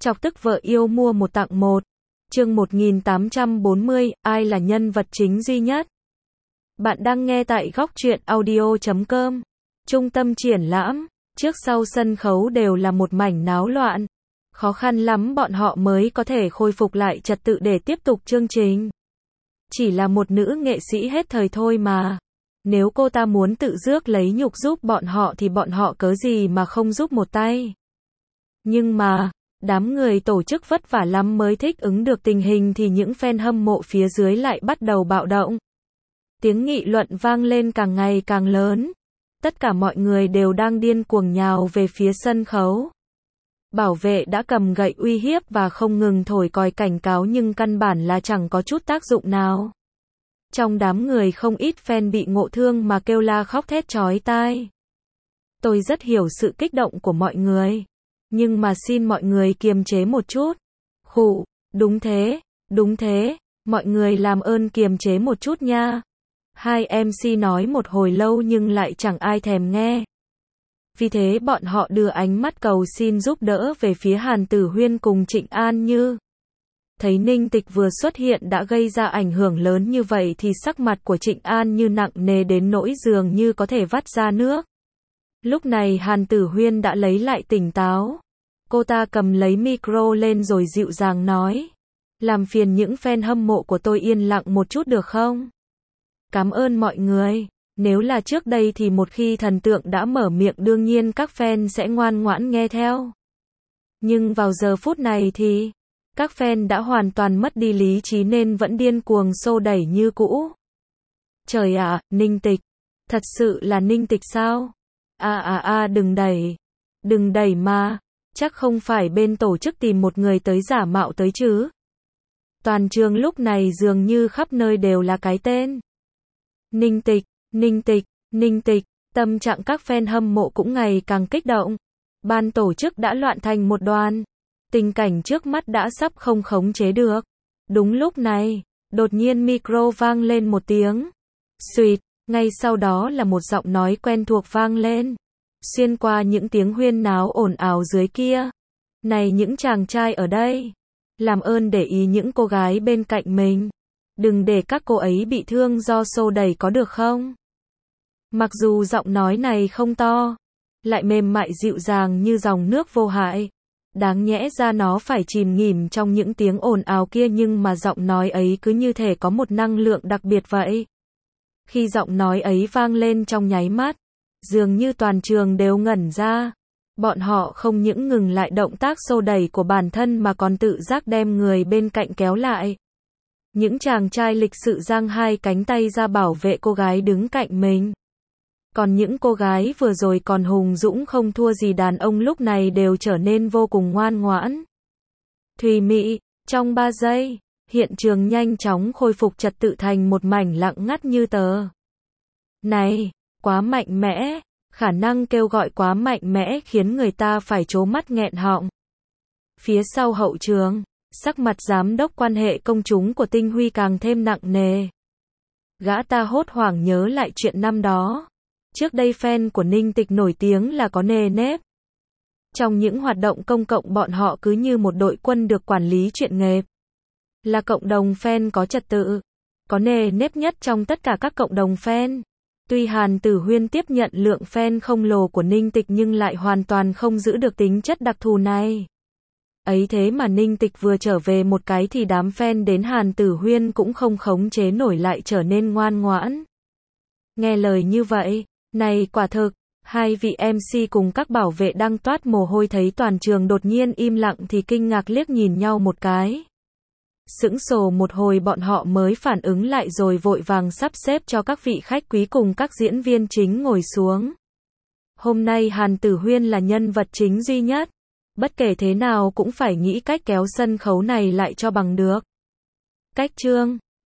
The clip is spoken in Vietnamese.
Chọc tức vợ yêu mua một tặng một. Chương 1840, ai là nhân vật chính duy nhất? Bạn đang nghe tại góc truyện audio.com. Trung tâm triển lãm, trước sau sân khấu đều là một mảnh náo loạn. Khó khăn lắm bọn họ mới có thể khôi phục lại trật tự để tiếp tục chương trình. Chỉ là một nữ nghệ sĩ hết thời thôi mà. Nếu cô ta muốn tự rước lấy nhục giúp bọn họ thì bọn họ cớ gì mà không giúp một tay. Nhưng mà, đám người tổ chức vất vả lắm mới thích ứng được tình hình thì những fan hâm mộ phía dưới lại bắt đầu bạo động. Tiếng nghị luận vang lên càng ngày càng lớn. Tất cả mọi người đều đang điên cuồng nhào về phía sân khấu. Bảo vệ đã cầm gậy uy hiếp và không ngừng thổi còi cảnh cáo nhưng căn bản là chẳng có chút tác dụng nào. Trong đám người không ít fan bị ngộ thương mà kêu la khóc thét chói tai. Tôi rất hiểu sự kích động của mọi người. Nhưng mà xin mọi người kiềm chế một chút. Khụ, đúng thế, mọi người làm ơn kiềm chế một chút nha. Hai MC nói một hồi lâu nhưng lại chẳng ai thèm nghe. Vì thế bọn họ đưa ánh mắt cầu xin giúp đỡ về phía Hàn Tử Huyên cùng Trịnh An Như. Thấy Ninh Tịch vừa xuất hiện đã gây ra ảnh hưởng lớn như vậy thì sắc mặt của Trịnh An Như nặng nề đến nỗi dường như có thể vắt ra nước. Lúc này Hàn Tử Huyên đã lấy lại tỉnh táo. Cô ta cầm lấy micro lên rồi dịu dàng nói. Làm phiền những fan hâm mộ của tôi yên lặng một chút được không? Cảm ơn mọi người. Nếu là trước đây thì một khi thần tượng đã mở miệng đương nhiên các fan sẽ ngoan ngoãn nghe theo. Nhưng vào giờ phút này thì, các fan đã hoàn toàn mất đi lý trí nên vẫn điên cuồng xô đẩy như cũ. Trời ạ, Ninh Tịch. Thật sự là Ninh Tịch sao? Đừng đẩy mà. Chắc không phải bên tổ chức tìm một người tới giả mạo tới chứ. Toàn trường lúc này dường như khắp nơi đều là cái tên. Ninh Tịch, tâm trạng các fan hâm mộ cũng ngày càng kích động. Ban tổ chức đã loạn thành một đoàn. Tình cảnh trước mắt đã sắp không khống chế được. Đúng lúc này, đột nhiên micro vang lên một tiếng. Xuỵt, ngay sau đó là một giọng nói quen thuộc vang lên. Xuyên qua những tiếng huyên náo ồn ào dưới kia. Này những chàng trai ở đây. Làm ơn để ý những cô gái bên cạnh mình. Đừng để các cô ấy bị thương do xô đẩy có được không? Mặc dù giọng nói này không to, lại mềm mại dịu dàng như dòng nước vô hại. Đáng nhẽ ra nó phải chìm nghỉm trong những tiếng ồn ào kia nhưng mà giọng nói ấy cứ như thể có một năng lượng đặc biệt vậy. Khi giọng nói ấy vang lên trong nháy mắt, dường như toàn trường đều ngẩn ra. Bọn họ không những ngừng lại động tác xô đẩy của bản thân mà còn tự giác đem người bên cạnh kéo lại. Những chàng trai lịch sự giang hai cánh tay ra bảo vệ cô gái đứng cạnh mình. Còn những cô gái vừa rồi còn hùng dũng không thua gì đàn ông lúc này đều trở nên vô cùng ngoan ngoãn. Thùy mị, trong 3 giây, hiện trường nhanh chóng khôi phục trật tự thành một mảnh lặng ngắt như tờ. Này, quá mạnh mẽ, khả năng kêu gọi quá mạnh mẽ khiến người ta phải trố mắt nghẹn họng. Phía sau hậu trường, sắc mặt giám đốc quan hệ công chúng của Tinh Huy càng thêm nặng nề. Gã ta hốt hoảng nhớ lại chuyện năm đó. Trước đây fan của Ninh Tịch nổi tiếng là có nề nếp. Trong những hoạt động công cộng bọn họ cứ như một đội quân được quản lý chuyện nghệp. Là cộng đồng fan có trật tự, có nề nếp nhất trong tất cả các cộng đồng fan. Tuy Hàn Tử Huyên tiếp nhận lượng fan khổng lồ của Ninh Tịch nhưng lại hoàn toàn không giữ được tính chất đặc thù này. Ấy thế mà Ninh Tịch vừa trở về một cái thì đám fan đến Hàn Tử Huyên cũng không khống chế nổi lại trở nên ngoan ngoãn. Nghe lời như vậy, này quả thực, hai vị MC cùng các bảo vệ đang toát mồ hôi thấy toàn trường đột nhiên im lặng thì kinh ngạc liếc nhìn nhau một cái. Sững sờ một hồi bọn họ mới phản ứng lại rồi vội vàng sắp xếp cho các vị khách quý cùng các diễn viên chính ngồi xuống. Hôm nay Hàn Tử Huyên là nhân vật chính duy nhất. Bất kể thế nào cũng phải nghĩ cách kéo sân khấu này lại cho bằng được. Cách chương